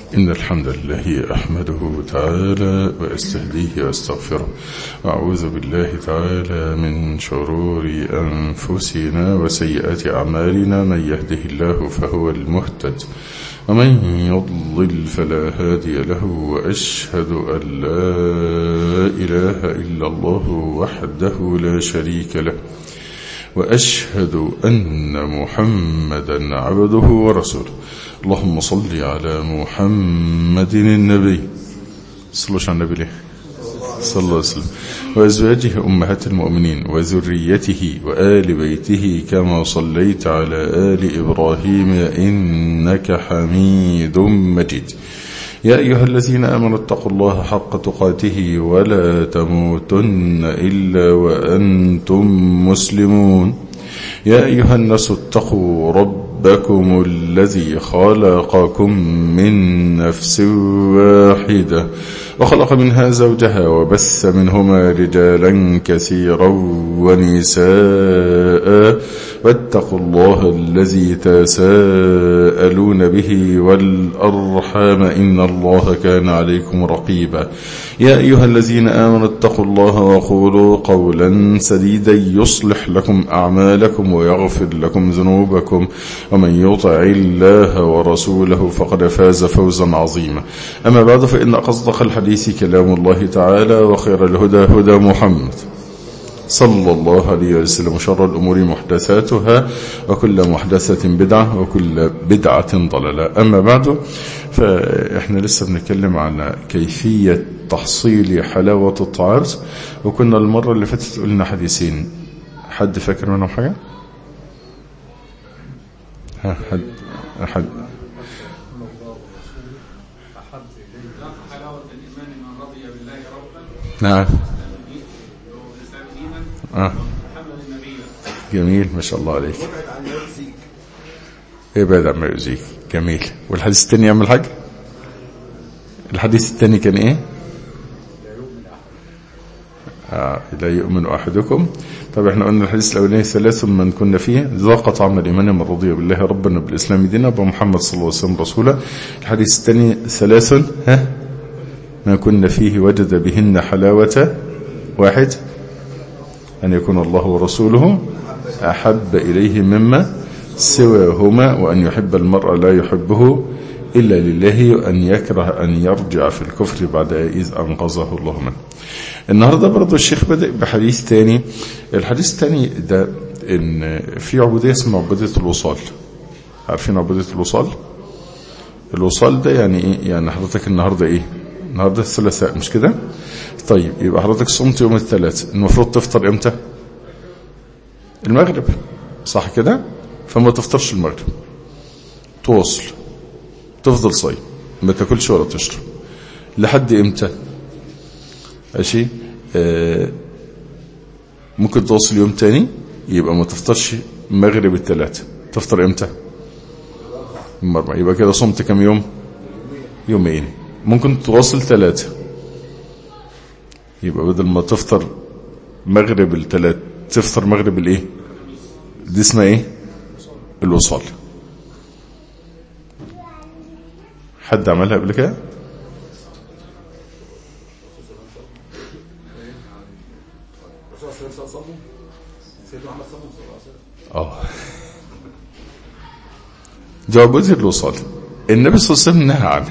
إن الحمد لله أحمده تعالى وأستهديه وأستغفره، وأعوذ بالله تعالى من شرور أنفسنا وسيئات أعمالنا. من يهده الله فهو المهتد، ومن يضلل فلا هادي له. وأشهد أن لا إله إلا الله وحده لا شريك له، وأشهد أن محمدا عبده ورسوله. اللهم صل على محمد النبي، صلوا على النبي ليه صلى الله عليه وسلم، وأزواجه أمهات المؤمنين، وذريته وآل بيته كما صليت على آل إبراهيم إنك حميد مجيد. يا أيها الذين آمنوا اتقوا الله حق تقاته ولا تموتن إلا وأنتم مسلمون. يا أيها الناس اتقوا ربكم الذي خلقكم من نفس واحدة، وخلق منها زوجها، وبث منهما رجالا كثيرا ونساء، واتقوا الله الذي تساءلون به والأرحام إن الله كان عليكم رقيبا. يا أيها الذين آمنوا اتقوا الله وقولوا قولا سديدا يصلح لكم أعمالكم ويغفر لكم ذنوبكم، ومن يطع الله ورسوله فقد فاز فوزا عظيما. أما بعد، فإن أصدق الحديث كلام الله تعالى، وخير الهدى هدى محمد صلى الله عليه وسلم، وشر الأمور محدثاتها، وكل محدثة بدعة، وكل بدعة ضلالة. أما بعد، فإحنا لسه بنتكلم عن كيفية تحصيل حلاوة الطعام، وكنا المرة اللي فاتت قلنا حديثين. حد فاكر منهم حاجة؟ حد حلاوة الإيمان من رضي بالله ربا. نعم. محمد النبي. جميل، ما شاء الله عليك. ابعد عن ما يؤذيك. جميل. والحديث الثاني يا عم الحاج؟ الحديث الثاني كان ايه؟ لا يؤمن أحدكم. طب احنا قلنا الحديث الأولاني ثلاث من كنا فيه ذاق طعم الإيمان من رضي بالله ربنا بالإسلام دينا وبمحمد صلى الله عليه وسلم رسولا. الحديث الثاني ثلاث ما كنا فيه وجد بهن حلاوة. واحد، أن يكون الله ورسوله أحب إليه مما سواهما، وأن يحب المرء لا يحبه إلا لله، وأن يكره أن يرجع في الكفر بعد إذ أنقذه الله منه. النهاردة برضو الشيخ بدأ بحديث تاني. الحديث التاني ده إن في عبودية اسمها عبودية الوصال. عارفين عبودية الوصال؟ الوصال ده يعني إيه؟ يعني حضرتك النهاردة إيه؟ النهاردة الثلاثاء، مش كده؟ طيب يبقى حضرتك صمت يوم الثلاث، المفروض تفطر امتى؟ المغرب، صح كده؟ فما تفطرش المغرب، تواصل، تفضل صايم، ما تاكلش ولا تشرب لحد امتى؟ ماشي. ممكن تواصل يوم تاني، يبقى ما تفطرش مغرب الثلاث، تفطر امتى؟ مرة. يبقى كده صمت كم يوم؟ يومين. ممكن تواصل ثلاثة، يبقى بدل ما تفطر مغرب الثلاث تفطر مغرب الايه؟ دي اسمها ايه؟ الوصال. حد عملها قبل كده؟ دي عبودية الوصال. النبي صلى الله عليه وسلم نهى عنها.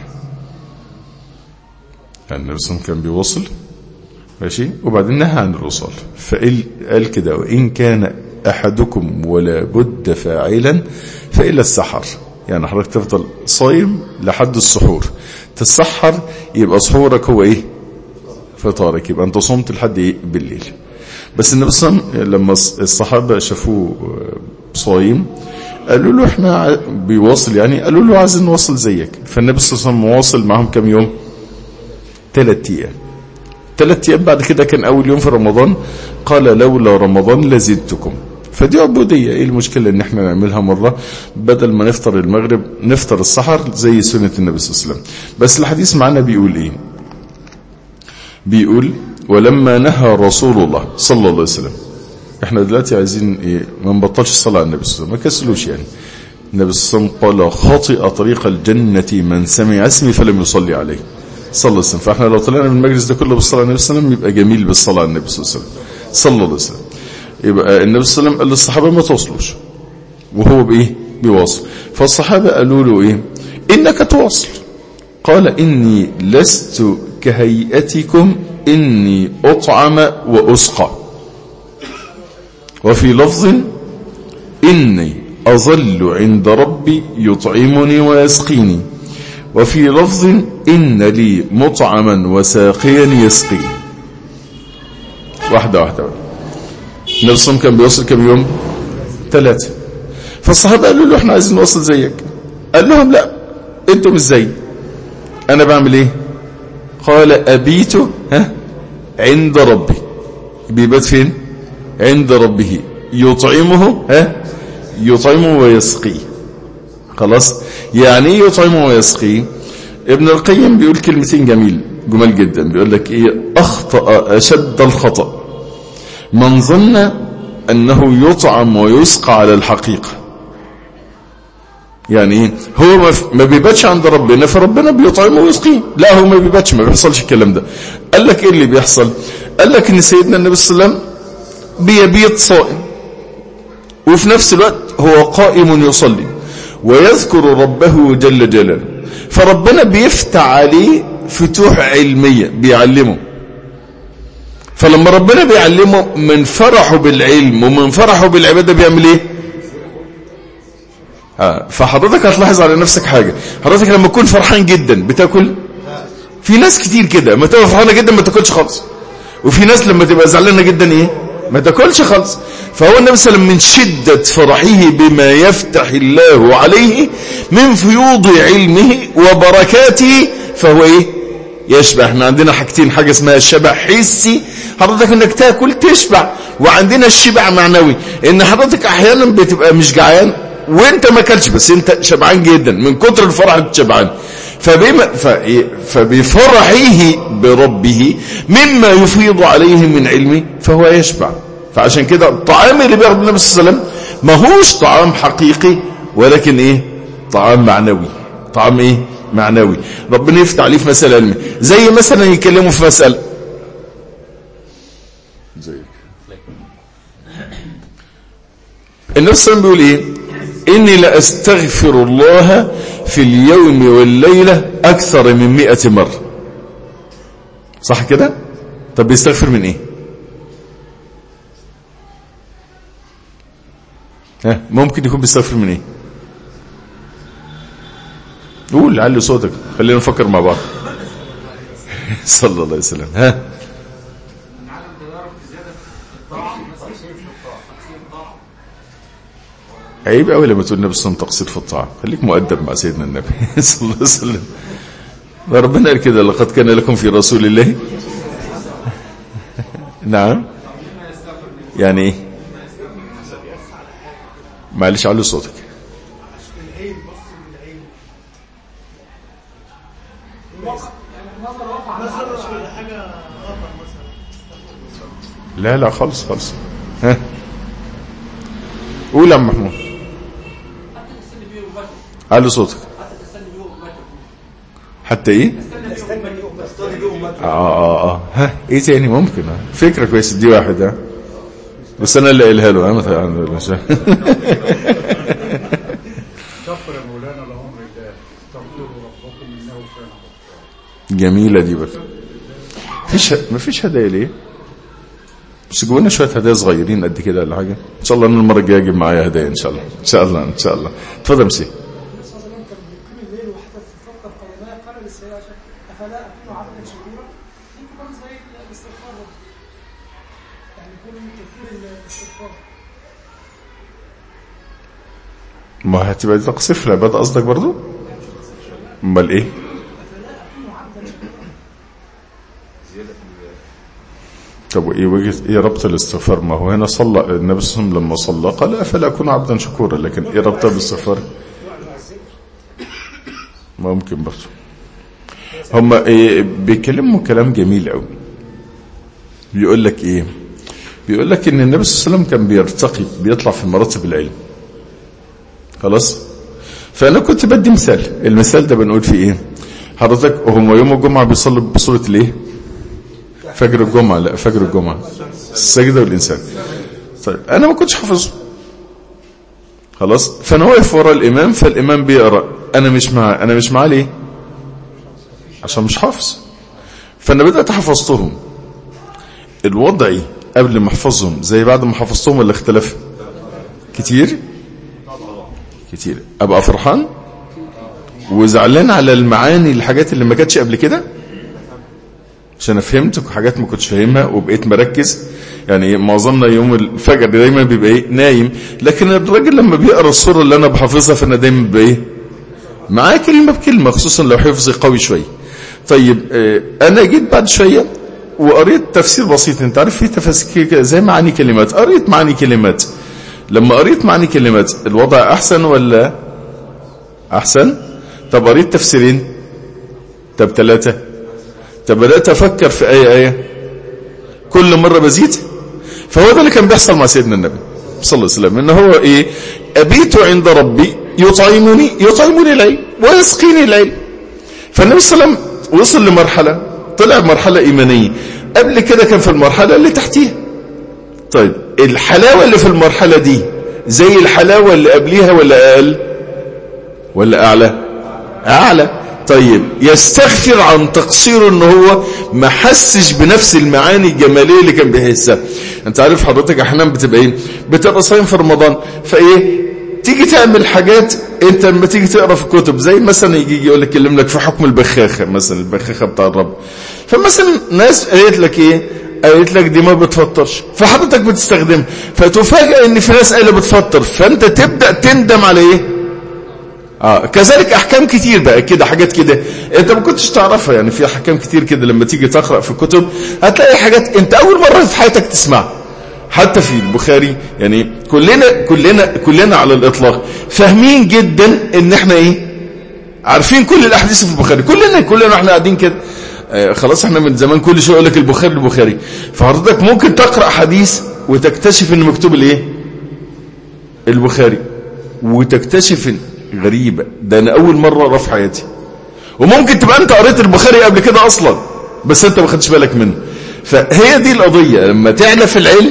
يعني النبي صلى الله عليه وسلم كان بيوصل، ماشي، وبعدين نهى عن الوصال. فقال كده: وإن كان أحدكم ولا بد فاعلا فإلا السحر. يعني حضرتك تفضل صايم لحد السحور، تتسحر يبقى سحورك هو ايه؟ فطارك، يبقى انت صمت لحد ايه؟ بالليل. بس النبي صلى الله عليه وسلم لما الصحابة شافوه صايم قالوا له احنا بيواصل، يعني قالوا له عايزين نواصل زيك. فالنبي صلى الله عليه وسلم مواصل معهم كم يوم؟ 3 أيام. 3 أيام. بعد كده كان أول يوم في رمضان قال: لولا رمضان لزدتكم. فدي عبودية. ايه المشكلة ان احنا نعملها مرة بدل ما نفطر المغرب نفطر السحر زي سنة النبي صلى الله عليه وسلم. بس الحديث معنا بيقول ايه؟ بيقول: ولما نهى رسول الله صلى الله عليه وسلم. احنا دلوقتي عايزين ايه؟ ما نبطلش الصلاة على النبي صلى الله عليه وسلم، ما كسلوش يعني. النبي صلى الله عليه وسلم قال خطئ طريق الجنة من سمع اسمي فلم يصلي عليه صلى الله عليه وسلم. فاحنا لو طلعنا من المجلس ده كله بالصلاة على النبي صلى الله عليه وسلم يبقى جميل بالصلاة على النبي صلى الله عليه وسلم صلى الله عليه وسلم. يبقى النبي صلى الله عليه وسلم قال للصحابة ما توصلوش وهو بايه بيواصل. فالصحابة قالوا له ايه انك تواصل. قال اني لست كهيئتكم اني اطعم واسقى. وفي لفظ اني اظل عند ربي يطعمني ويسقيني. وفي لفظ ان لي مطعما وساقيا يسقيني. واحدة واحدة. النبي صلى الله عليه وسلم كان بيوصل كم يوم 3. فالصحابة قالوا له احنا عايزين نوصل زيك. قال لهم لا انتم مش زي انا بعمل ايه. قال ابيت عند ربي. بيبات فين عند ربه يطعمه يطعمه ويسقيه. خلاص يعني ايه يطعمه ويسقيه. ابن القيم بيقول كلمتين جمال جدا. بيقول لك ايه اخطأ اشد الخطأ من ظن انه يطعم ويسقى على الحقيقة. يعني ايه هو ما بيباتش عند ربنا فربنا بيطعمه ويسقيه. لا هو ما بيباتش ما بيحصلش الكلام ده. قال لك ايه اللي بيحصل. قال لك ان سيدنا النبي صلى الله عليه وسلم بيبيت صائم وفي نفس الوقت هو قائم يصلي ويذكر ربه جل جلاله. فربنا بيفتح عليه فتوح علمية بيعلمه. فلما ربنا بيعلمه من فرحه بالعلم ومن فرحه بالعبادة بيعمل ايه. فحضرتك هتلاحظ على نفسك حاجة. حضرتك لما تكون فرحان جدا بتاكل. في ناس كتير كده لما تبقى فرحانة جدا ما تاكلش خالص. وفي ناس لما تبقى زعلانة جدا ايه ما تاكلش خالص. فهو النبي صلى الله عليه وسلم من شدة فرحه بما يفتح الله عليه من فيوض علمه وبركاته فهو ايه يشبع. احنا عندنا حاجتين. حاجة اسمها الشبع حسي حضرتك انك تاكل تشبع. وعندنا الشبع معنوي ان حضرتك احيانا بتبقى مش جعان وانت ما اكلش بس انت شبعان جدا من كتر الفرح انت شبعان. فبفرحه بربه مما يفيض عليه من علمه فهو يشبع. فعشان كده الطعام اللي بياخده النبي صلى الله عليه وسلم ما هوش طعام حقيقي ولكن ايه طعام معنوي. طعام ايه معنوي. ربنا يفتح عليه في مسألة علمية. زي مثلا يكلموا في مسألة زي النبي صلى الله عليه وسلم بيقول ايه إني لأستغفر الله في اليوم والليلة أكثر من 100 مرة. صح كده. طب بيستغفر من ايه ممكن يكون بيستغفر من ايه. قول علي صوتك خلينا نفكر مع بعض. صلى الله عليه وسلم. عيب قوي لما تقول النبي صلى الله عليه وسلم تقصير في الطاعه. خليك مؤدب مع سيدنا النبي صلى الله عليه وسلم. ربنا قال كده لقد كان لكم في رسول الله نعم يعني ايه معلش علي صوتك. لا خالص قول يا عم محمود علي صوتك. حتى ايه ايه تاني ممكن فكرة كويسة دي واحدة بس انا اللي قايلها له كفر مولانا لهم رجال استغفروا ربكم انه كان غفارا. جميلة دي بقى. مفيش هدايا ليه بس جوانا شوية هدايا صغيرين قد كده ولا حاجة. ان شاء الله المرة الجاية اجيب معايا هدايا ان شاء الله ان شاء الله. اتفضل مسي. ما هتبقى دي تقصير في العبادة قصدك برضو. امال ايه طب ايه وجهة ايه ربط الاستغفار. ما هو هنا صلى النبي صلى الله عليه وسلم لما صلى قال افلا اكون عبدا شكورا. لكن ايه ربطه بالاستغفار ممكن برضو. هم إيه بيكلموا كلام جميل قوي. بيقول لك ايه بيقول لك ان النبي صلى الله عليه وسلم كان بيرتقي بيطلع في مراتب العلم. خلاص فانا كنت بدي مثال، المثال ده بنقول فيه ايه؟ حضرتك هم يوم الجمعه بيصلوا بصوره الايه؟ فجر الجمعه. لا فجر الجمعه السجده والانسان. طيب انا ما كنتش حافظه خلاص، فانا واقف ورا الامام، فالامام بيقرا، انا مش معاه ليه؟ عشان مش حافظ. فانا بدات حفظتهم. الوضعي قبل ما احفظهم زي بعد ما حفظتهم ولا اختلف؟ كتير ابقى فرحان وزعلان على المعاني الحاجات اللي ما كانتش قبل كده عشان فهمت حاجات ما كنتش فاهمها وبقيت مركز. يعني معظمنا يوم الفجر دايما بيبقى ايه؟ نايم، لكن الراجل لما بيقرا السوره اللي انا بحافظها فانا دايما بيبقى ايه؟ معاه كلمه بكلمه، خصوصا لو حفظي قوي شويه. طيب انا جيت بعد شويه وقريت تفسير بسيط. انت عارف في تفاسير زي معاني كلمات، قريت معاني كلمات. لما قريت معاني كلمات الوضع احسن ولا احسن؟ طب قريت تفسيرين، طب 3، طب بدأت افكر في ايه كل مرة بزيد. فهو ده اللي كان بيحصل مع سيدنا النبي صلى الله عليه وسلم، ان هو ايه؟ ابيت عند ربي يطعمني العلم ويسقيني العلم. فالنبي صلى الله عليه وسلم وصل لمرحلة، طلع مرحلة ايمانية. قبل كده كان في المرحلة اللي تحتيها. طيب الحلاوة اللي في المرحلة دي زي الحلاوة اللي قبليها ولا اقل ولا اعلى؟ طيب يستغفر عن تقصيره ان هو ما حسش بنفس المعاني الجماليه اللي كان بيحسها. انت عارف حضرتك احيانا بتبقى ايه؟ بتبقى صايم في رمضان، فايه تيجي تعمل حاجات انت لما تيجي تقرا في كتب زي مثلا يجي يقول لك يكلم لك في حكم البخاخه مثلا، البخاخه بتاع الرب، فمثلا ناس قالت لك ايه؟ قالت لك دي ما بتفطرش، فحضرتك بتستخدمها، فتفاجئ ان في ناس قايله بتفطر، فانت تبدا تندم على ايه؟ كذلك احكام كتير بقى كده، حاجات كده انت ما كنتش تعرفها. يعني في احكام كتير كده لما تيجي تقرا في الكتب هتلاقي حاجات انت اول مره في حياتك تسمعها. حتى في البخاري يعني كلنا على الاطلاق فاهمين جدا ان احنا ايه؟ عارفين كل الاحاديث في البخاري، كلنا احنا قاعدين كده خلاص احنا من زمان كل شيء يقول لك البخاري. فحضرتك ممكن تقرا حديث وتكتشف ان مكتوب الايه؟ البخاري، وتكتشف غريبة ده انا اول مرة اقرا في حياتي. وممكن تبقى انت قريت البخاري قبل كده اصلا بس انت ما خدتش بالك منه. فهي دي القضية، لما تعلى في العلم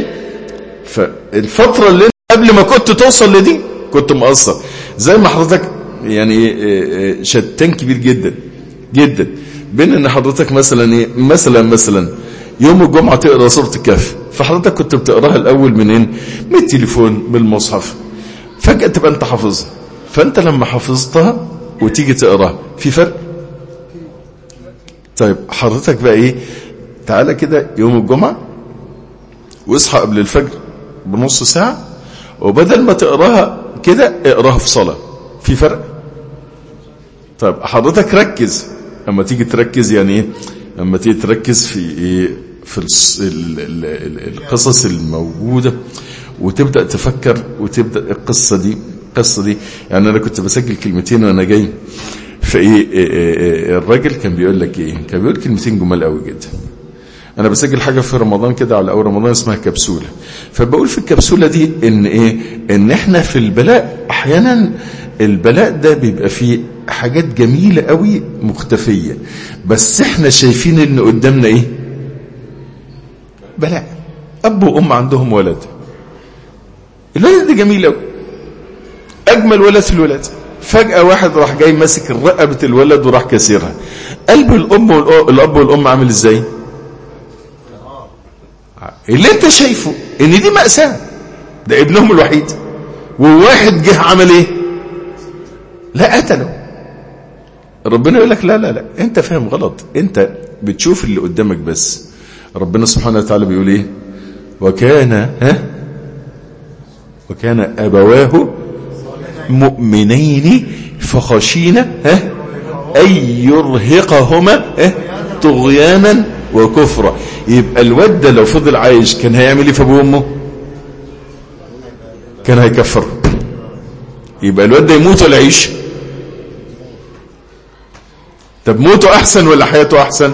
فالفترة اللي قبل ما كنت توصل لدي كنت مقصر. زي ما حضرتك يعني شتان كبير جدا جدا بين ان حضرتك مثلا ايه؟ مثلا يوم الجمعة تقرا سورة الكهف، فحضرتك كنت بتقراها الاول منين؟ من التليفون، من المصحف، فجأة تبقى انت حافظها. فانت لما حفظتها وتيجي تقراها في فرق. طيب حضرتك بقى ايه؟ تعالى كده يوم الجمعة واصحى قبل الفجر بنص ساعة، وبدل ما تقراها كده اقراها في صلاة، في فرق. طيب حضرتك ركز، اما تيجي تركز يعني ايه؟ اما تيجي تركز في ايه؟ في القصص الموجودة وتبدأ تفكر وتبدأ القصة دي. يعني انا كنت بسجل كلمتين وانا جاي، فايه الراجل كان بيقول لك ايه؟ كان بيقول كلمتين جمال قوي جدا. انا بسجل حاجه في رمضان كده على اول رمضان اسمها كبسوله، فبقول في الكبسوله دي ان ايه؟ ان احنا في البلاء احيانا البلاء ده بيبقى فيه حاجات جميله قوي مختفيه، بس احنا شايفين ان قدامنا ايه؟ بلاء. اب وام عندهم ولد، الولد ده جميل قوي، اجمل ولد في الولاد، فجأة واحد راح جاي ماسك رقبة الولد وراح كسرها. قلب الاب والام عامل ازاي؟ اللي انت شايفه ان دي مأساة، ده ابنهم الوحيد، وواحد جه عمل ايه؟ لا قتله. ربنا يقول لك لا انت فاهم غلط، انت بتشوف اللي قدامك بس. ربنا سبحانه وتعالى بيقول ايه؟ وكان ابواه مؤمنين فخشينا أن يرهقهما طغيانا وكفرا. يبقى الواد ده لو فضل عايش كان هيعمل ايه في ابوه وامه؟ كان هيكفر. يبقى الواد ده يموت ولا يعيش؟ طب موته احسن ولا حياته احسن؟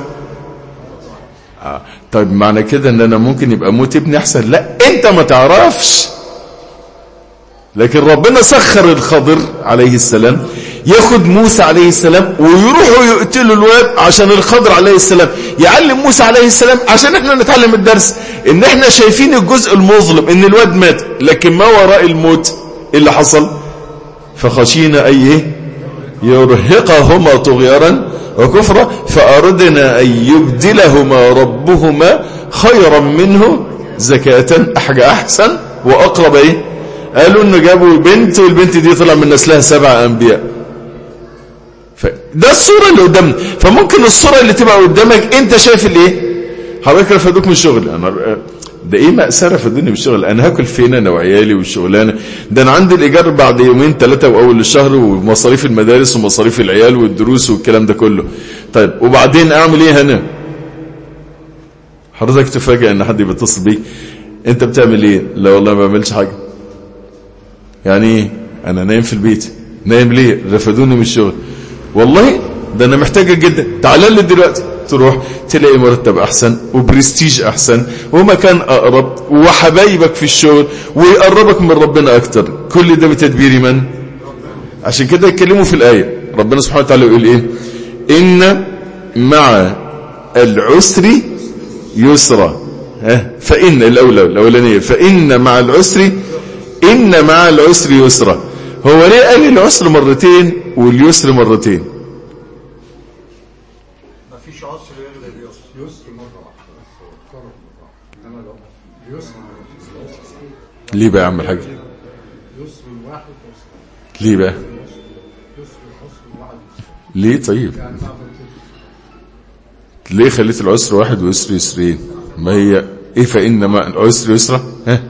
طيب معنى كده ان انا ممكن يبقى موت ابني احسن؟ لا انت ما تعرفش. لكن ربنا سخر الخضر عليه السلام ياخد موسى عليه السلام ويروحوا يقتلوا الواد عشان الخضر عليه السلام يعلم موسى عليه السلام، عشان احنا نتعلم الدرس ان احنا شايفين الجزء المظلم ان الواد مات، لكن ما وراء الموت اللي حصل. فخشينا ايه يرهقهما طغيانا وكفرا فأردنا أن يبدلهما ربهما خيرا منه زكاة، حاجة أحسن وأقرب. إيه قالوا إنه جابوا بنت والبنت دي طلع من نسلها 7 أنبياء. فده الصورة اللي قدامنا. فممكن الصورة اللي تبقى قدامك أنت شايف الإيه؟ حضرتك رفضوك من الشغل، أنا ده إيه مأساة رفضوني من الشغل، أنا هاكل فين أنا وعيالي والشغلانة، ده أنا عندي الإيجار بعد 2-3 وأول الشهر ومصاريف المدارس ومصاريف العيال والدروس والكلام ده كله. طيب وبعدين أعمل إيه هنا؟ حضرتك تفاجئ إن حد بيتصل بيك أنت بتعمل إيه؟ لا والله ما بعملش حاجة. يعني إيه؟ أنا نايم في البيت. نايم ليه؟ رفضوني من الشغل. والله ده أنا محتاجة جدا، تعالى لي دلوقتي. تروح تلاقي مرتب أحسن وبرستيج أحسن ومكان أقرب وحبايبك في الشغل ويقربك من ربنا أكتر. كل ده بتدبير من؟ عشان كده يتكلموا في الآية ربنا سبحانه وتعالى يقول إيه؟ إن مع العسر يسرا. فإن الأولانية فإن مع العسر، إن مع العسر يسرا. هو ليه قال العسر مرتين واليسر مرتين؟ مفيش عسر يغلب يسر، يسر مرة واحدة. انما لو يسر ليه بقى يا عم الحاج؟ يسر واحد ليه بقى؟ يسر واحد. ليه طيب؟ يعني ليه خليت العسر واحد ويسر يسرين؟ ما هي ايه فإن مع العسر يسرا؟ ها؟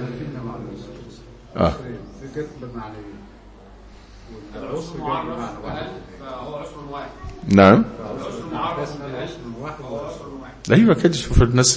نعم. ايوه كده. شوف الناس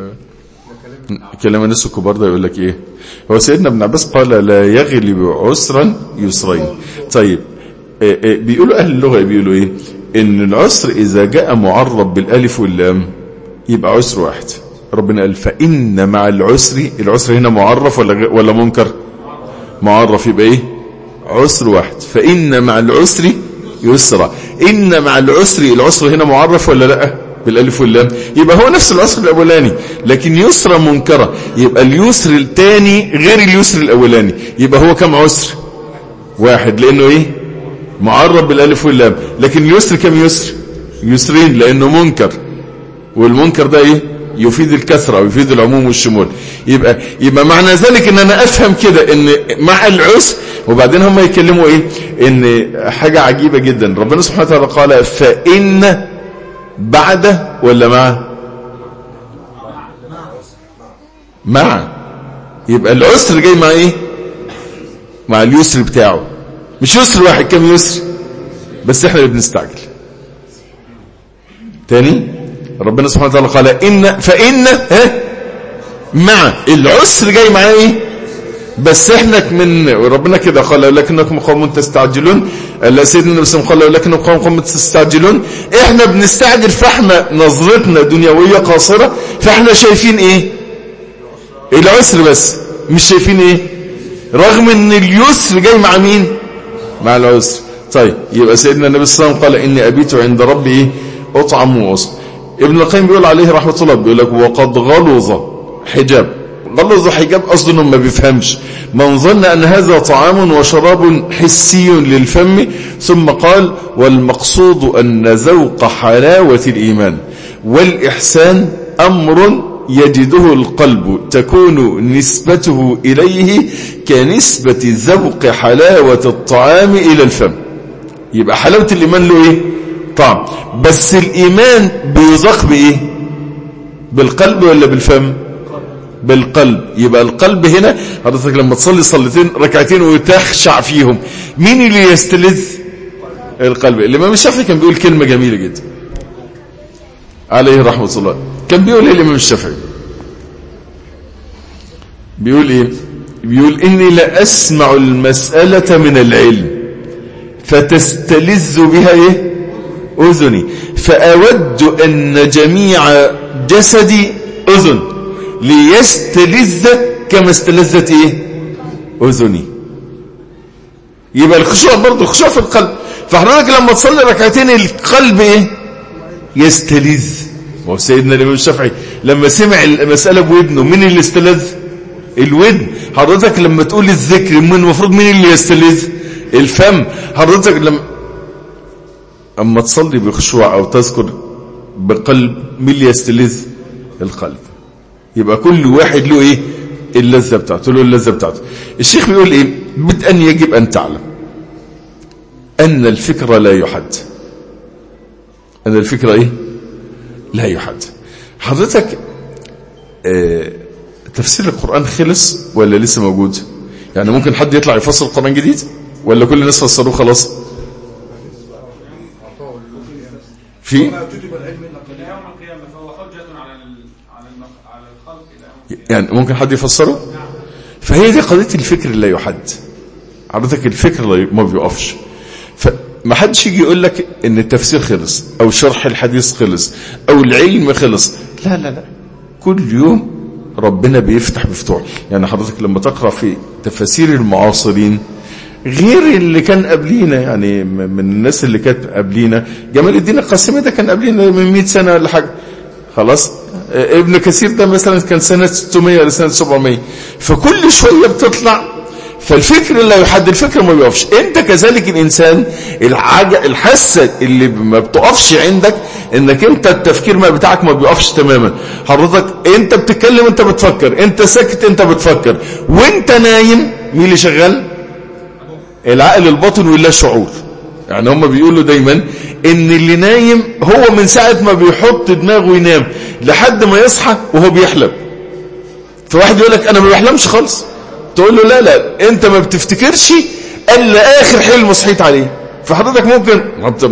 كلام الناس الكبار ده يقول لك ايه. هو سيدنا ابن عباس قال لا يغلب عسرا يسرين. طيب بيقولوا اهل اللغه بيقولوا ايه؟ ان العسر اذا جاء معرب بالالف واللام يبقى عسر واحد. ربنا قال فإن مع العسر، العسر هنا معرف ولا منكر؟ معرف. يبقى ايه؟ عسر واحد. فإن مع العسر يسرا. إن مع العسر، العسر هنا معرف ولا لا بالالف واللام؟ يبقى هو نفس العسر الاولاني لكن يسرا منكرة. يبقى اليسر الثاني غير اليسر الاولاني. يبقى هو كم عسر؟ واحد، لانه ايه؟ معرب بالالف واللام. لكن اليسر كم يسر؟ يسرين، لانه منكر، والمنكر ده ايه؟ يفيد الكثرة ويفيد العموم والشمول. يبقى معنى ذلك ان انا افهم كده ان مع العسر. وبعدين هم يكلموا ايه؟ ان حاجة عجيبة جدا. ربنا سبحانه وتعالى قال فإن بعد ولا مع. يبقى العسر جاي مع ايه؟ مع اليسر بتاعه. مش يسر واحد، كم يسر؟ بس احنا اللي بنستعجل. تاني ربنا سبحانه وتعالى قال إن فإن مع العسر جاي معاه ايه؟ بس احنا من ربنا كده قال لكنكم قوم تستعجلون. سيدنا النبي صلى الله عليه وسلم قال لكنكم قوم تستعجلون. احنا بنستعجل، فاحنا نظرتنا دنيويه قاصره، فاحنا شايفين ايه؟ العسر بس، مش شايفين ايه؟ رغم ان اليسر جاي مع مين؟ مع العسر. طيب يبقى سيدنا النبي صلى الله عليه وسلم قال اني ابيت عند ربي ايه؟ اطعم واصم. ابن القيم بيقول عليه رحمه الله، بيقول لك وقد غلظ حجاب. غلظ حجاب قصده انه ما بيفهمش. من ظن ان هذا طعام وشراب حسي للفم. ثم قال والمقصود ان ذوق حلاوة الايمان والاحسان امر يجده القلب تكون نسبته اليه كنسبة ذوق حلاوة الطعام الى الفم. يبقى حلاوة الايمان له ايه؟ طعم. بس الايمان بيذاق بايه؟ بالقلب ولا بالفم؟ بالقلب. يبقى القلب هنا حضرتك لما تصلي صليتين ركعتين وتخشع فيهم، مين اللي يستلذ؟ القلب. الإمام الشافعي كان بيقول كلمة جميلة جدا عليه رحمة الله. كان بيقول ايه الإمام الشافعي؟ بيقول ايه؟ بيقول إني لا أسمع المسألة من العلم فتستلذ بها ايه؟ أذني، فأود أن جميع جسدي أذن ليستلذ كما استلذت ايه؟ أذني. يبقى الخشوع برضه الخشوع في القلب. فحضرتك لما تصلي ركعتين القلب ايه؟ يستلذ. وهو سيدنا الإمام الشافعي لما سمع المسألة بودنه مين اللي استلذ؟ الودن. حضرتك لما تقول الذكر من المفروض مين اللي يستلذ؟ الفم. حضرتك لما اما تصلي بخشوع او تذكر بقلب مين اللي يستلذ؟ القلب. يبقى كل واحد له ايه؟ اللذة بتاعته، له اللذة بتاعته. الشيخ بيقول ايه؟ بدءا يجب ان تعلم ان الفكر لا يحد. ان الفكر ايه؟ لا يحد. حضرتك تفسير القرآن خلص ولا لسه موجود؟ يعني ممكن حد يطلع يفسر القرآن جديد ولا كل الناس فسروه خلاص؟ في يوم القيامة فهو حجة على الخلق يعني ممكن حد يفسره؟ فهي دي قضية الفكر لا يحد. حضرتك الفكر ما بيقفش. فما حدش يجي يقول لك ان التفسير خلص او شرح الحديث خلص او العلم خلص. لا لا لا، كل يوم ربنا بيفتح مفتوح. يعني حضرتك لما تقرأ في تفاسير المعاصرين غير اللي كان قبلينا، يعني من الناس اللي كانت قبلينا جمال الدين القاسمي ده كان قبلينا من 100 سنة ولا حاجة خلاص. ابن كثير ده مثلا كان سنة 600 ولا سنة 700. فكل شوية بتطلع. فالفكر لا يحد، الفكر ما بيقفش. انت كذلك الانسان الحاسة اللي ما بتقفش عندك انك انت التفكير ما بتاعك ما بيقفش تماما. حضرتك انت بتتكلم انت بتفكر، انت ساكت انت بتفكر، وانت نايم مين اللي شغال؟ العقل الباطن واللا شعور. يعني هم بيقولوا دايما ان اللي نايم هو من ساعة ما بيحط دماغه ينام لحد ما يصحى وهو بيحلم. فواحد يقول لك انا ما بحلمش خالص، تقول له لا لا انت ما بتفتكرش الا اخر حلم صحيت عليه. فحضرتك ممكن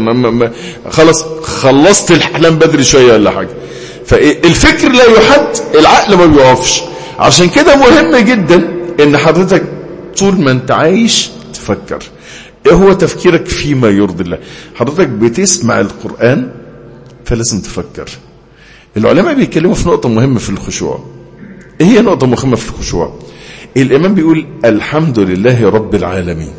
خلاص خلصت الاحلام بدري شويه ولا حاجه. فالفكر لا يحد، العقل ما بيقفش. عشان كده مهم جدا ان حضرتك طول ما انت عايش تفكر. ايه هو تفكيرك فيما يرضي الله؟ حضرتك بتسمع القرآن فلازم تفكر. العلماء بيتكلموا في نقطة مهمة في الخشوع. ايه هي نقطة مهمة في الخشوع؟ الإمام بيقول الحمد لله رب العالمين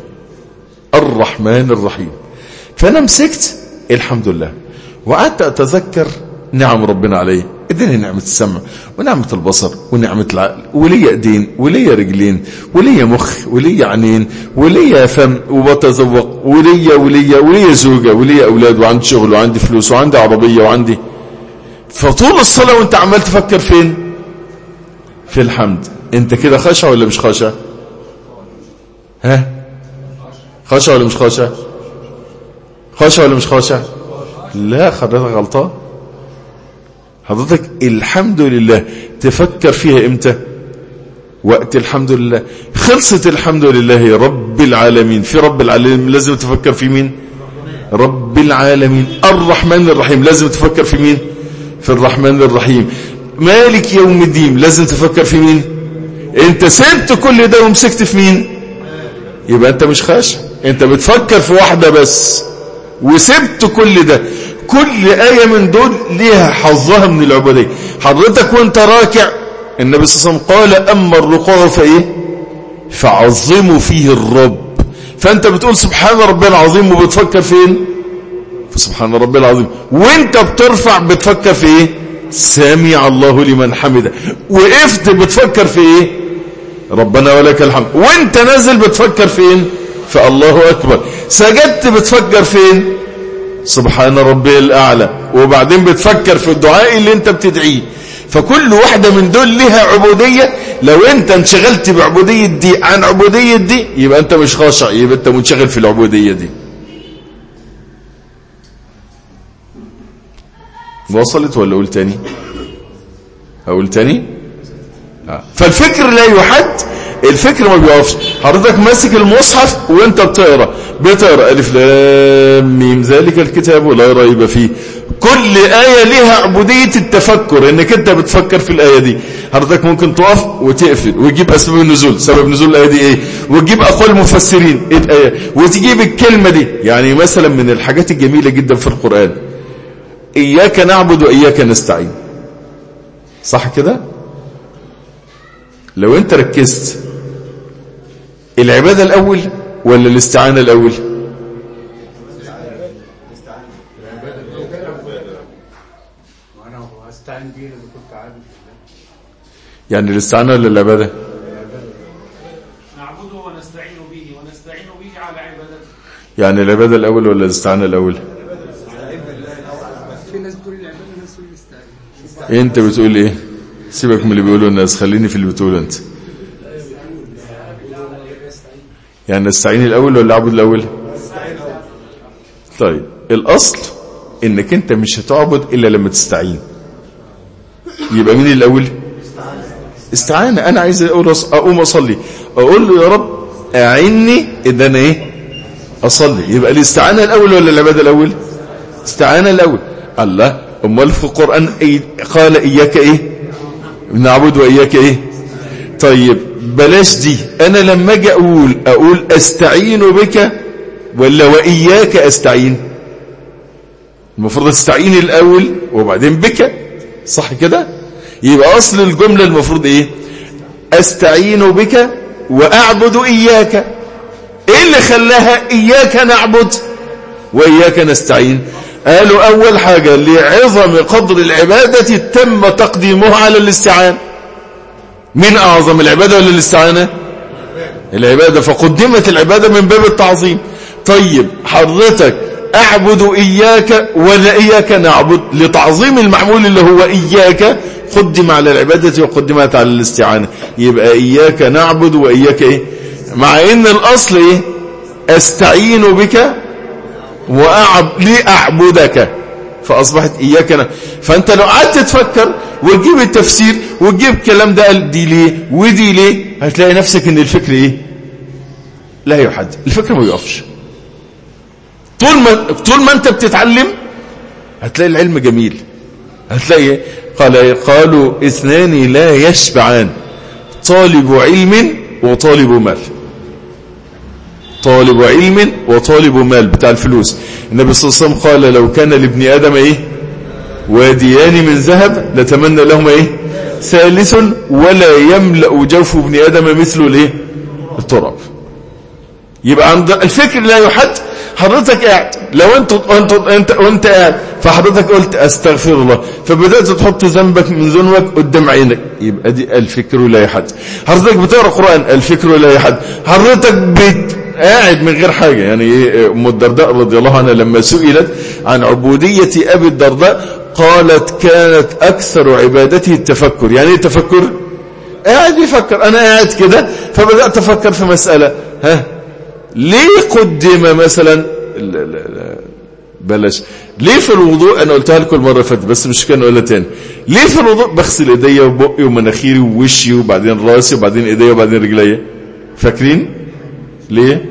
الرحمن الرحيم. فأنا مسكت الحمد لله وقعدت أتذكر نعم ربنا عليه. اداني نعمة السمع ونعمة البصر ونعمة العقل، وليا ايدين وليا رجلين وليا مخ وليا عينين وليا فم وبتذوق وليا زوجة وليا أولاد وعندي شغل وعندي فلوس وعندي عربية وعندي. فطول الصلاة وانت عمال تفكر فين؟ في الحمد. انت كده خاشع ولا مش خاشع؟ ها؟ خاشع ولا مش خاشع؟ خاشع ولا مش خاشع؟ لا، حضرتك غلطان. حضرتك الحمد لله تفكر فيها امتى؟ وقت الحمد لله. خلصت الحمد لله رب العالمين. في رب العالمين لازم تفكر في مين؟ رب العالمين. الرحمن الرحيم لازم تفكر في مين؟ في الرحمن الرحيم. مالك يوم الدين لازم تفكر في مين؟ انت سبت كل ده ومسكت في مين؟ يبقى انت مش خاشع، انت بتفكر في واحدة بس وسبت كل ده. كل آية من دول ليها حظها من العبودية. حضرتك وانت راكع النبي صلى الله عليه وسلم قال أما الركوع فإيه؟ فعظموا فيه الرب. فأنت بتقول سبحان ربي العظيم وبتفكر فين؟ في سبحان ربي العظيم. وانت بترفع بتفكر في ايه؟ سامع الله لمن حمده. وقفت بتفكر في ايه؟ ربنا ولك الحمد. وانت نازل بتفكر فين؟ في الله أكبر. سجدت بتفكر فين؟ سبحان ربي الأعلى. وبعدين بتفكر في الدعاء اللي انت بتدعيه. فكل واحدة من دول لها عبودية. لو انت انشغلت بعبودية دي عن عبودية دي يبقى انت مش خاشع، يبقى انت منشغل في العبودية دي. وصلت ولا اقول تاني؟ اقول تاني؟ فالفكر لا يحد، الفكر ما بيقفش. حضرتك ماسك المصحف وانت بتقرأ ألف لام ميم ذلك الكتاب لا ريب فيه. كل آية لها عبودية التفكر، انك انت بتفكر في الآية دي. حضرتك ممكن تقف وتقفل وتجيب أسباب النزول، سبب نزول الآية دي ايه، وتجيب أقوال المفسرين ايه الآية، وتجيب الكلمة دي. يعني مثلا من الحاجات الجميلة جدا في القرآن إياك نعبد وإياك نستعين، صح كده؟ لو انت ركزت العبادة الأول ولا الاستعانة الأول؟ وانا استعين بيه اللي كنت عابد بالله. يعني الاستعانة ولا العبادة؟ نعبده ونستعين به على عبادته. يعني العبادة الأول ولا الاستعانة الأول؟ في ناس بتقول العباده وناس بتقول الاستعانه. انت بتقول ايه؟ سيبك من اللي بيقولوا الناس، خليني في اللي بتقوله انت. يعني نستعين الأول ولا اعبد الأول؟ طيب الأصل انك انت مش هتعبد إلا لما تستعين. يبقى مين الأول؟ استعانة. أنا عايز أقوم أصلي، أقول له يا رب أعني إذا أنا إيه؟ أصلي. يبقى الاستعانة الأول ولا العبادة الأول؟ استعانة الأول. الله، أمال في القرآن قال إياك إيه؟ نعبد وإياك إيه؟ طيب بلاش دي. أنا لما أجي أقول أستعين بك ولا وإياك أستعين؟ المفروض أستعين الأول وبعدين بك، صح كده؟ يبقى أصل الجملة المفروض إيه؟ أستعين بك وأعبد إياك. إيه اللي خلاها إياك نعبد وإياك نستعين؟ قالوا أول حاجة لعظم قدر العبادة تم تقديمها على الاستعانة. من أعظم العبادة ولا الاستعانة؟ العبادة، فقدمت العبادة من باب التعظيم. طيب حضرتك أعبد إياك ولا إياك نعبد؟ لتعظيم المعمول اللي هو إياك قدم على العبادة وقدمت على الاستعانة. يبقى إياك نعبد وإياك إيه؟ مع إن الأصل إيه؟ أستعين بك لأعبدك، فأصبحت إياك نعبد. فأنت لو قعدت تفكر وتجيب التفسير وتجيب كلام ده قال دي ليه ودي ليه، هتلاقي نفسك إن الفكر إيه؟ لا يحد، الفكر ما يقفش. طول ما أنت بتتعلم هتلاقي العلم جميل. هتلاقي قالوا اثنان لا يشبعان، طالب علم وطالب مال. طالب علم وطالب مال بتاع الفلوس. النبي صلى الله عليه وسلم قال لو كان لابن آدم ايه؟ واديان من ذهب لتمنى لهما ايه؟ ثالث ولا يملأ جوف ابن آدم مثل الايه؟ التراب. يبقى عند الفكر لا يحد. حضرتك قاعد، لو انت قاعد فحضرتك قلت استغفر الله، فبدأت تحط ذنبك من ذنوبك قدام عينك، يبقى دي الفكر لا يحد. حضرتك بتقرأ قرآن، الفكر لا يحد. حضرتك قاعد من غير حاجة. يعني أم الدرداء رضي الله عنها لما سئلت عن عبودية أبي الدرداء قالت كانت أكثر عبادته التفكر. يعني ايه التفكر؟ قاعد يفكر. أنا قاعد كده فبدأت أفكر في مسألة، ليه قدم مثلا بلاش ليه في الوضوء، أنا قلتها لكم المرة فاتت بس مش كان أقولها تاني. ليه في الوضوء بغسل إيدي وبقي ومناخيري ووشي وبعدين راسي وبعدين إيدي وبعدين رجلي؟ فاكرين ليه؟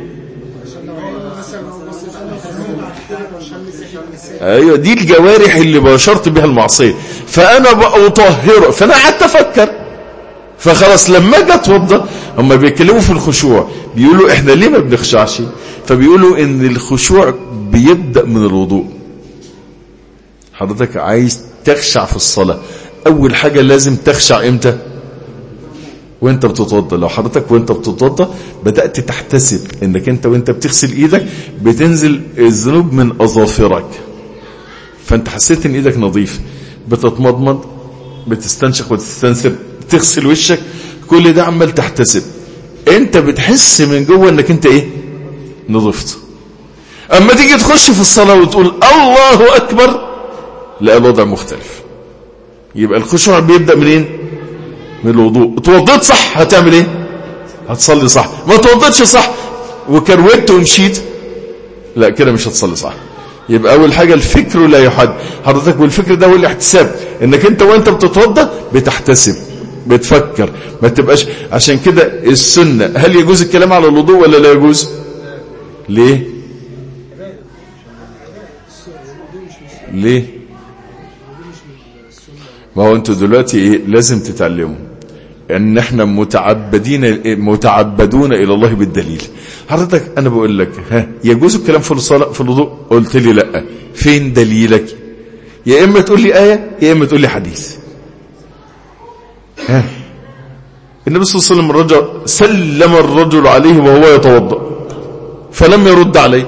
ايوه، دي الجوارح اللي بشرت بها المعصيه، فانا بأطهره. فانا قعدت افكر، فخلاص لما اجي اتوضا هم بيتكلموا في الخشوع، بيقولوا احنا ليه ما بنخشعش؟ فبيقولوا ان الخشوع بيبدا من الوضوء. حضرتك عايز تخشع في الصلاه، اول حاجه لازم تخشع امتى؟ وانت بتتوضا. لو حضرتك وانت بتتوضا بدأت تحتسب انك انت وانت بتغسل ايدك بتنزل الذنوب من اظافرك، فانت حسيت ان ايدك نظيف، بتتمضمض، بتستنشق وتستنثر، بتغسل وشك، كل ده عمال تحتسب. انت بتحس من جوه انك انت ايه؟ نظفت. اما تيجي تخش في الصلاة وتقول الله اكبر، لا الوضع مختلف. يبقى الخشوع بيبدأ منين؟ من الوضوء. اتوضيت صح هتعمل ايه؟ هتصلي صح. ما اتوضيتش صح وكروت ومشيت، لا كده مش هتصلي صح. يبقى اول حاجة الفكر لا يحد. حضرتك والفكر ده هو الاحتساب، انك انت وانت بتتوضا بتحتسب، بتفكر، ما تبقاش. عشان كده السنة، هل يجوز الكلام على الوضوء ولا لا يجوز؟ ليه؟ ليه؟ ما هو انتوا دلوقتي ايه؟ لازم تتعلموا ان احنا متعبدون الى الله بالدليل. حضرتك انا بقول لك يجوز الكلام في الصلاة في الوضوء؟ قلت لي لا. فين دليلك؟ يا اما تقول لي آية يا اما تقول لي حديث. النبي صلى الله عليه وسلم سلم الرجل عليه وهو يتوضأ، فلم يرد عليه.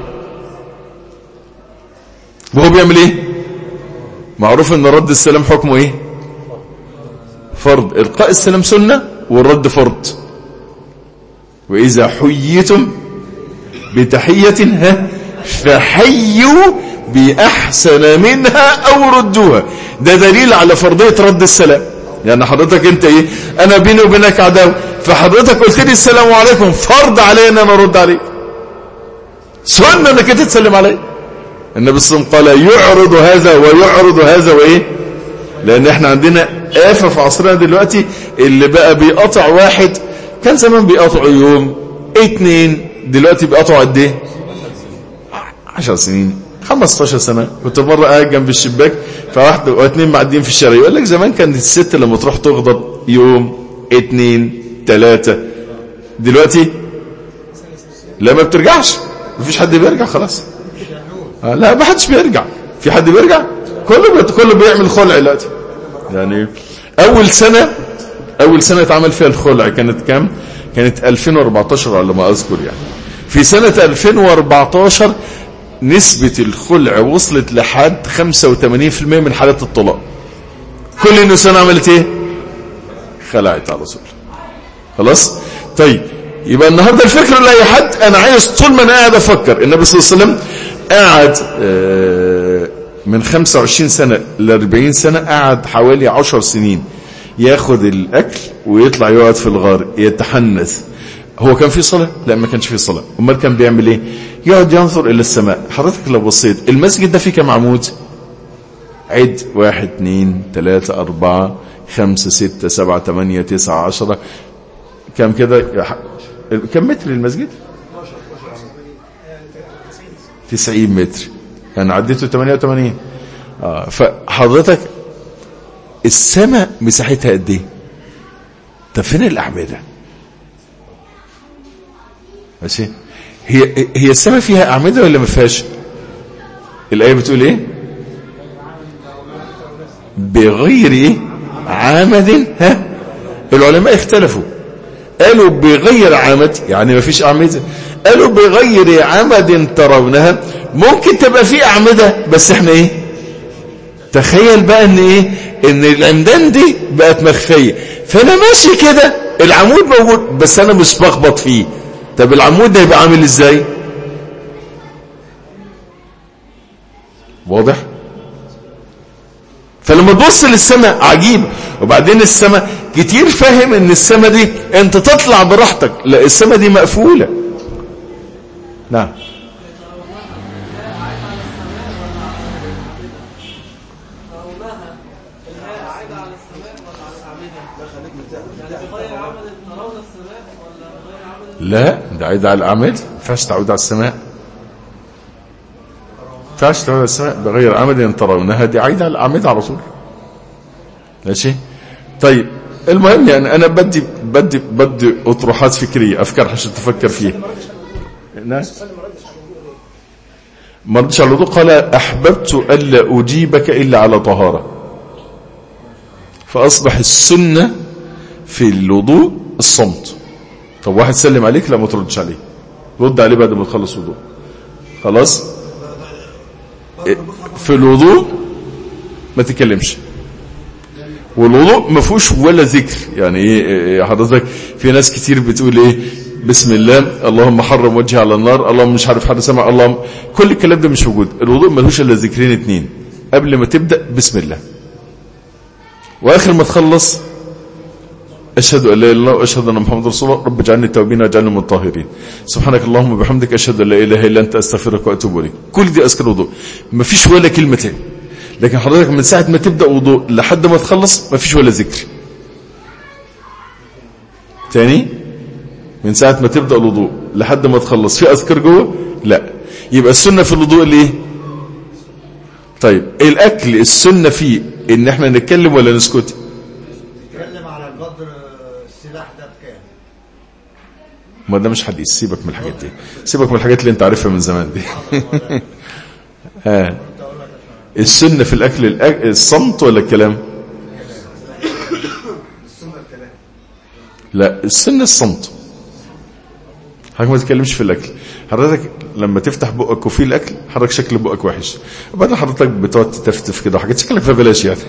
وهو بيعمل ايه؟ معروف ان رد السلام حكمه ايه؟ فرض. القاء السلام سنة والرد فرض. واذا حييتم بتحية فحيوا بأحسن منها أو ردوها. ده دليل على فرضية رد السلام. يعني حضرتك انت ايه؟ انا بيني وبينك عداوة، فحضرتك قلت لي السلام عليكم، فرض علي ان انا ارد عليك، سنة انك انت تسلم علي. النبي صلى الله عليه وسلم قال يعرض هذا ويعرض هذا وايه؟ لان احنا عندنا آفة في عصرنا دلوقتي، اللي بقى بيقطع واحد كان زمان بيقطع يوم 2، دلوقتي بيقطع قد ايه؟ 10 سنين 15 سنة. كنت مرة قاعد جنب الشباك، فواحد واثنين معدين في الشارع، يقول لك زمان كانت الست لما تروح تغضب يوم 2 3، دلوقتي لا ما بترجعش، مفيش حد بيرجع خلاص. لا ما حدش بيرجع. في حد بيرجع؟ كله بيعمل خلع دلوقتي. يعني اول سنة اتعمل فيها الخلع كانت كام؟ كانت 2014 على ما اذكر. يعني في سنة 2014 نسبة الخلع وصلت لحد 85% من حالات الطلاق. كل النساء عملت ايه؟ خلعت على طول. خلاص. طيب يبقى النهاردة الفكرة لأي حد، انا عايز طول ما انا قاعد افكر. النبي صلى الله عليه وسلم قاعد من 25 سنة ل 40 سنة، قاعد حوالي 10 سنين ياخد الاكل ويطلع يقعد في الغار يتحنث. هو كان في صلاة؟ لا ما كانش في صلاة. امال كان بيعمل ايه؟ يقعد ينظر الى السماء. حضرتك لو بصيت المسجد ده فيه كم عمود؟ عد 1 2 3 4 5 6 7 8 9 10. كم كده؟ كم متر المسجد؟ 90 متر. انا عديته 88. فحضرتك السماء مساحتها قد ايه؟ طب فين الاعمده؟ ماشي. هي السماء فيها اعمده ولا ما فيهاش؟ الايه بتقول ايه؟ بغير ايه؟ عمد. العلماء اختلفوا، قالوا بغير عمد يعني ما فيش اعمده، قالوا بغير عمد ترونها. ممكن تبقى في اعمده بس احنا ايه؟ تخيل بقى ان ايه؟ ان العمدان دي بقت مخفيه، فانا ماشي كده العمود موجود بس انا مش بخبط فيه. طب العمود ده يبقى عامل ازاي؟ واضح؟ فلما تبص للسماء عجيب. وبعدين السماء كتير فاهم ان السماء دي انت تطلع براحتك، لا السماء دي مقفولة. نعم. لا ده عايد على الأعمدة، ما ينفعش تعود على السماء، ما ينفعش تعود على السماء بغير عمد ترونها، دي عايدة على الأعمدة على طول. ماشي. طيب المهم يعني أنا بدي أطروحات فكرية، أفكار عشان تفكر فيها. نعم. ما ردش على الوضوء. قال أحببت ألا أجيبك إلا على طهارة. فأصبح السنة في الوضوء الصمت. طب واحد سلم عليك، لا ما تردش عليه، رد عليه بعد ما تخلص وضوء. خلاص. في الوضوء ما تتكلمش، والوضوء ما فيهوش ولا ذكر. يعني ايه حضرتك؟ في ناس كتير بتقول ايه؟ بسم الله، اللهم حرم وجهي على النار، اللهم مش عارف حد سمع، اللهم، كل الكلام ده مش موجود. الوضوء ما لهوش الا ذكرين 2 قبل ما تبدا، بسم الله، واخر ما تخلص أشهد أن لا إله إلا الله وأشهد أن محمد رسول الله، رب اجعلني التوابين واجعلني من الطاهرين، سبحانك اللهم وبحمدك أشهد أن لا إله إلا أنت أستغفرك وأتوب إليك. كل دي أذكار وضوء، ما فيش ولا كلمة تاني. لكن حضرتك من ساعة ما تبدأ وضوء لحد ما تخلص ما فيش ولا ذكر تاني. من ساعة ما تبدأ الوضوء لحد ما تخلص في أذكار جوه؟ لا. يبقى السنة في الوضوء اللي ايه؟ طيب الأكل السنة فيه إن احنا نتكلم ولا نسكت؟ ما ده مش حديث، سيبك من الحاجات دي، سيبك من الحاجات اللي انت عارفها من زمان دي. السنة في الأكل الصمت ولا الكلام؟ لا السنة الصمت. حضرتك ما تتكلمش في الاكل. حضرتك لما تفتح بقك وفي الاكل حضرتك شكل بقك وحش، وبعدين حضرتك بتقعد تتفتف كده وحاجات شكلك فبلاش يعني.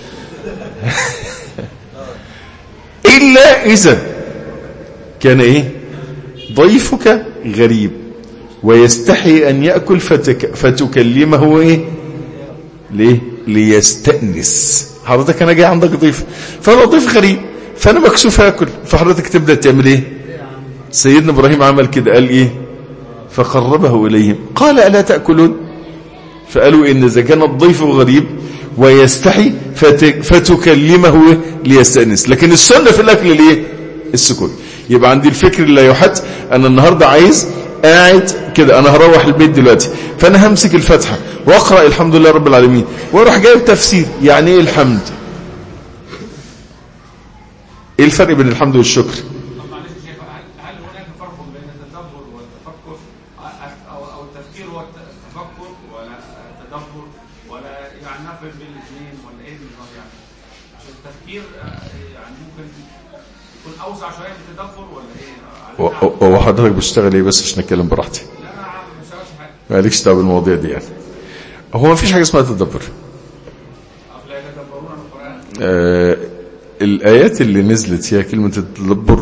الا اذا كان ايه ضيفك غريب ويستحي ان ياكل فتكلمه ايه ليه ليستأنس. حضرتك انا جاي عندك ضيف، فانا ضيف غريب فانا مكسوف اكل، فحضرتك تبدا تعمل ايه؟ سيدنا ابراهيم عمل كده، قال ايه؟ فقربه اليهم قال الا تاكلون؟ فقالوا ان اذا كان الضيف غريب ويستحي فتكلمه ليستأنس، لكن السنه في الاكل ليه؟ السكوت. يبقى عندي الفكر لا يحد. انا النهارده عايز قاعد كده، انا هروح البيت دلوقتي، فانا همسك الفاتحه واقرا الحمد لله رب العالمين واروح جايب تفسير. يعني ايه الحمد؟ ايه الفرق بين الحمد والشكر؟ طب معلش يا شيخ، هل هناك فرق بين التدبر والتفكر او التفكير والتفكر ولا التدبر، ولا يعني نفرق بين الاثنين، ولا ايه بالظبط يعني؟ عشان التفكير يعني ممكن يكون اوسع شويه من التدبر ولا ايه؟ هو حضرتك بتشتغل ايه بس عشان اتكلم براحتي؟ لا انا ما بشتغلش حاجه. مالكش دعوه بالمواضيع دي يعني. هو ما فيش حاجه اسمها تدبر. افلا يتدبرون القران؟ الآيات اللي نزلت فيها كلمة التدبر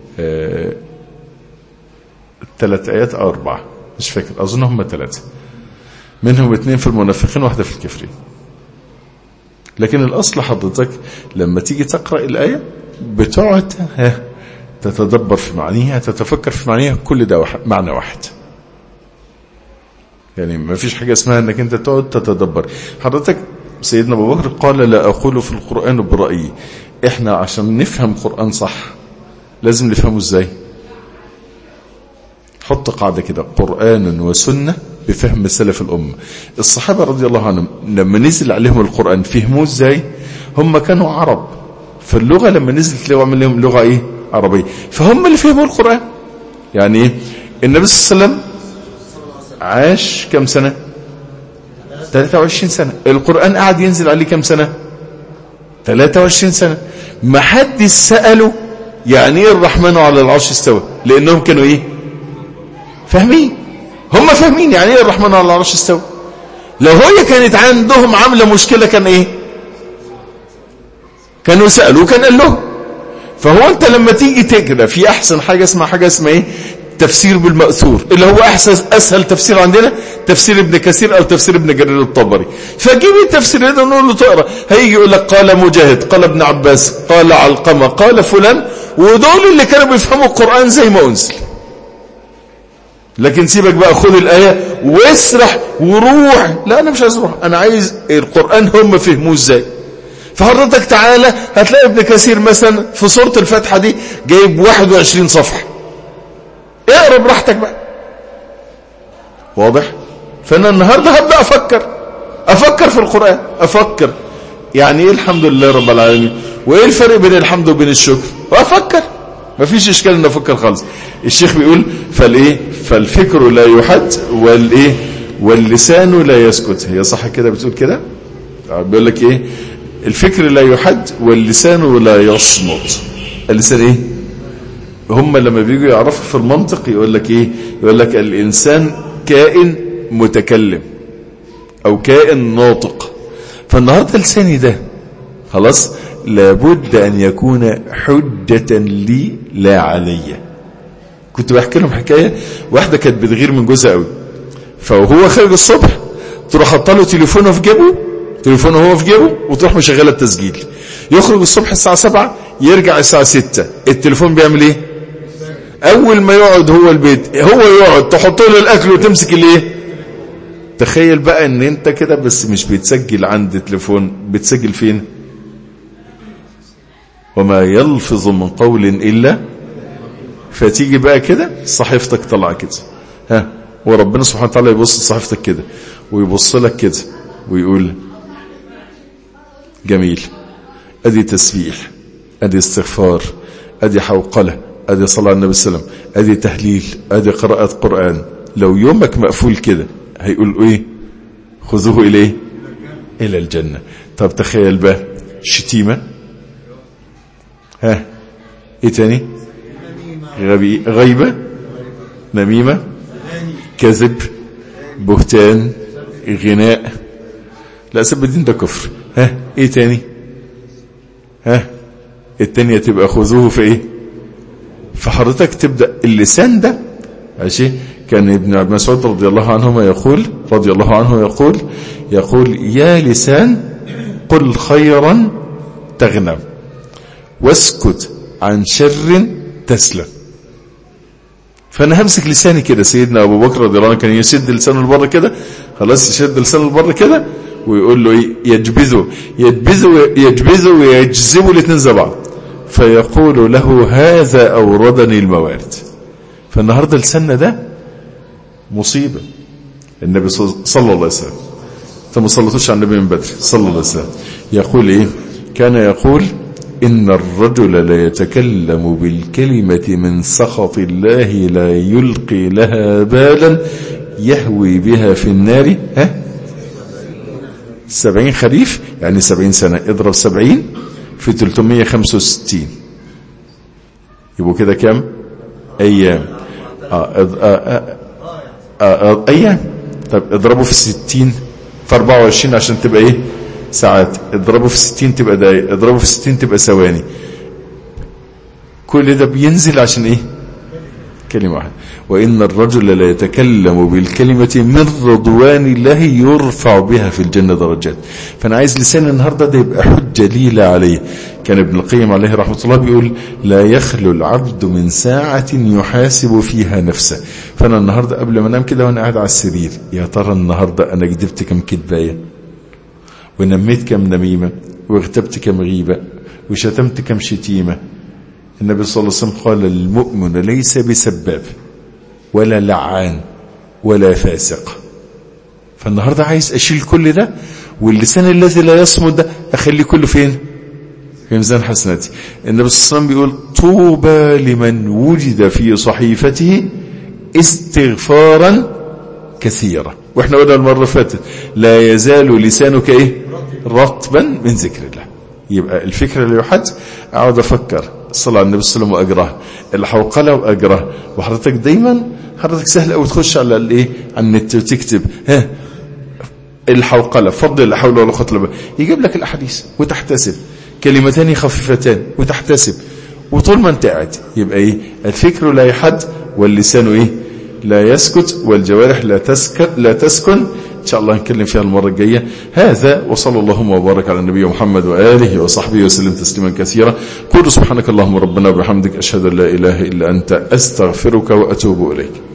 3 آيات أو 4 مش فاكر، أظن هم 3، منهم 2 في المنافقين و1 في الكافرين. لكن الأصل حضرتك لما تيجي تقرأ الآية بتقعد تتدبر في معانيها، تتفكر في معانيها، كل ده معنى واحد. يعني ما فيش حاجة اسمها انك انت تقعد تتدبر. حضرتك سيدنا ابو بكر قال لا اقول في القرآن برأيي. احنا عشان نفهم قرآن صح لازم نفهمه ازاي؟ حط قاعدة كده، قرآن وسنة بفهم سلف الأمة. الصحابة رضي الله عنهم لما نزل عليهم القرآن فهموه ازاي؟ هم كانوا عرب، فاللغة لما نزلت لهم عمل لهم لغة ايه؟ عربية، فهم اللي فهموا القرآن. يعني ايه؟ النبي صلى الله عليه وسلم عاش كم سنة؟ 23 سنة. القرآن قاعد ينزل عليه كم سنة؟ 23 سنة. ما حد سأله يعني ايه الرحمن على العرش استوى، لانهم كانوا ايه؟ فاهمين. هم فاهمين يعني ايه الرحمن على العرش استوى. لو هي كانت عندهم عاملة مشكلة كان ايه؟ كانوا سألوا كان قال له. فهو انت لما تيجي تقرا في احسن حاجة اسمها ايه؟ تفسير بالمأثور، اللي هو اسهل تفسير عندنا تفسير ابن كثير او تفسير ابن جرير الطبري. فجيب التفسير ده نقول له تقرا، هيجي يقول لك قال مجاهد، قال ابن عباس، قال علقمة، قال فلان، ودول اللي كانوا بيفهموا القرآن زي ما انزل. لكن سيبك بقى، خد الآية واسرح وروح. لا انا مش عايز اروح، انا عايز القرآن هم فهموه ازاي. فحضرتك تعالى هتلاقي ابن كثير مثلا في سورة الفاتحة دي جايب 21 صفحة. اقرا براحتك بقى. واضح؟ فانا النهارده هبدا افكر في القرآن، افكر يعني ايه الحمد لله رب العالمين، وايه الفرق بين الحمد وبين الشكر، وافكر. مفيش اشكال ان افكر خالص. الشيخ بيقول فالفكر لا يحد واللسان لا يسكت. هي صح كده؟ بتقول كده؟ بيقول لك ايه؟ الفكر لا يحد واللسان لا يصمت. اللسان ايه؟ هم لما بيجوا يعرفوا في المنطق يقول لك ايه؟ يقول لك الانسان كائن متكلم او كائن ناطق. فالنهارده لساني ده خلاص لابد ان يكون حجة لي لا علي. كنت بحكي لهم حكاية، واحدة كانت بتغير من جوزها قوي، فهو خارج الصبح تروح حاطه له تليفونه في جيبه وتروح مشغله التسجيل. يخرج الصبح الساعة 7 يرجع الساعة 6، التليفون بيعمل ايه؟ اول ما يقعد هو البيت هو يقعد تحط له الاكل وتمسك الايه. تخيل بقى ان انت كده، بس مش بتسجل عند التليفون، بتسجل فين؟ وما يلفظ من قول الا. فتيجي بقى كده صحيفتك طلع كده، وربنا سبحانه وتعالى يبص لصحيفتك كده ويبص لك كده ويقول جميل، ادي تسبيح، ادي استغفار، ادي حوقله، ادي صلاة النبي صلى الله عليه وسلم، ادي تهليل، ادي قراءة قرآن. لو يومك مقفول كده هيقول ايه؟ خذوه اليه الى الجنة. طب تخيل بقى شتيمة، ايه تاني؟ غيبة، نميمة، كذب، بهتان، غناء. لا سب الدين ده كفر. ايه تاني؟ التانية تبقى خذوه في ايه؟ فحضرتك تبدأ اللسان ده ماشي. كان ابن مسعود رضي الله عنه يقول يا لسان قل خيرا تغنم واسكت عن شر تسلم. فانا همسك لساني كده. سيدنا ابو بكر رضي الله عنه كان يشد لسانه لبره كده، خلاص يشد لسانه لبره كده ويقول له ايه؟ يجبذه ويجذبه الاثنين زي بعض، فيقول له هذا اوردني الموارد. فالنهارده لساننا ده مصيبه. النبي صلى الله عليه وسلم، انت ما صليتوش على النبي من بدري صلى الله عليه وسلم، يقول ايه؟ كان يقول إن الرجل لا يتكلم بالكلمة من سخط الله لا يلقي لها بالا يهوي بها في النار 70 خريف، يعني 70 سنة. اضرب 70 في 365 يبقوا كده كام أيام؟ أيام. طب اضربوا في 60 في 24 عشان تبقى ايه؟ ساعات. اضربه في 60 تبقى دقائق، اضربه في 60 تبقى ثواني. كل ده بينزل عشان ايه؟ كلمة واحدة. وإن الرجل لا يتكلم بالكلمة من رضوان الله يرفع بها في الجنة درجات. فأنا عايز لسان النهاردة ده يبقى حجة لي لا عليه. كان ابن القيم عليه رحمة الله بيقول لا يخلو العبد من ساعة يحاسب فيها نفسه. فأنا النهاردة قبل ما انام كده وانا قاعد على السرير، يا ترى النهاردة أنا كدبت كم كدباية، ونميت كم نميمة، واغتبت كم غيبة، وشتمت كم شتيمة. النبي صلى الله عليه وسلم قال المؤمن ليس بسباب ولا لعان ولا فاسق. فالنهاردة عايز أشيل كل ده، واللسان الذي لا يصمد ده أخلي كله فين؟ في ميزان حسناتي. النبي صلى الله عليه وسلم بيقول طوبى لمن وجد في صحيفته استغفارا كثيرا. واحنا قلنا المرة فاتت لا يزال لسانك ايه؟ رطبا من ذكر الله. يبقى الفكرة اللي يحد اقعد افكر الصلاة على النبي صلى الله عليه وسلم واجرها، الحوقلة واجرها. وحضرتك دايما حضرتك سهل قوي تخش على الايه؟ على النت وتكتب الحوقلة فضل لا حول ولا قوة الا بالله، يجيب لك الاحاديث وتحتسب كلمتان خفيفتان وتحتسب. وطول ما انت قاعد يبقى ايه؟ الفكر لا يحد واللسان ايه؟ لا يسكت والجوارح لا تسكن. إن شاء الله نتكلم فيها المرة الجاية. هذا وصلى اللهم وبارك على النبي محمد وآله وصحبه وسلم تسليما كثيرا. قل سبحانك اللهم ربنا وبحمدك أشهد أن لا إله إلا أنت أستغفرك وأتوب إليك.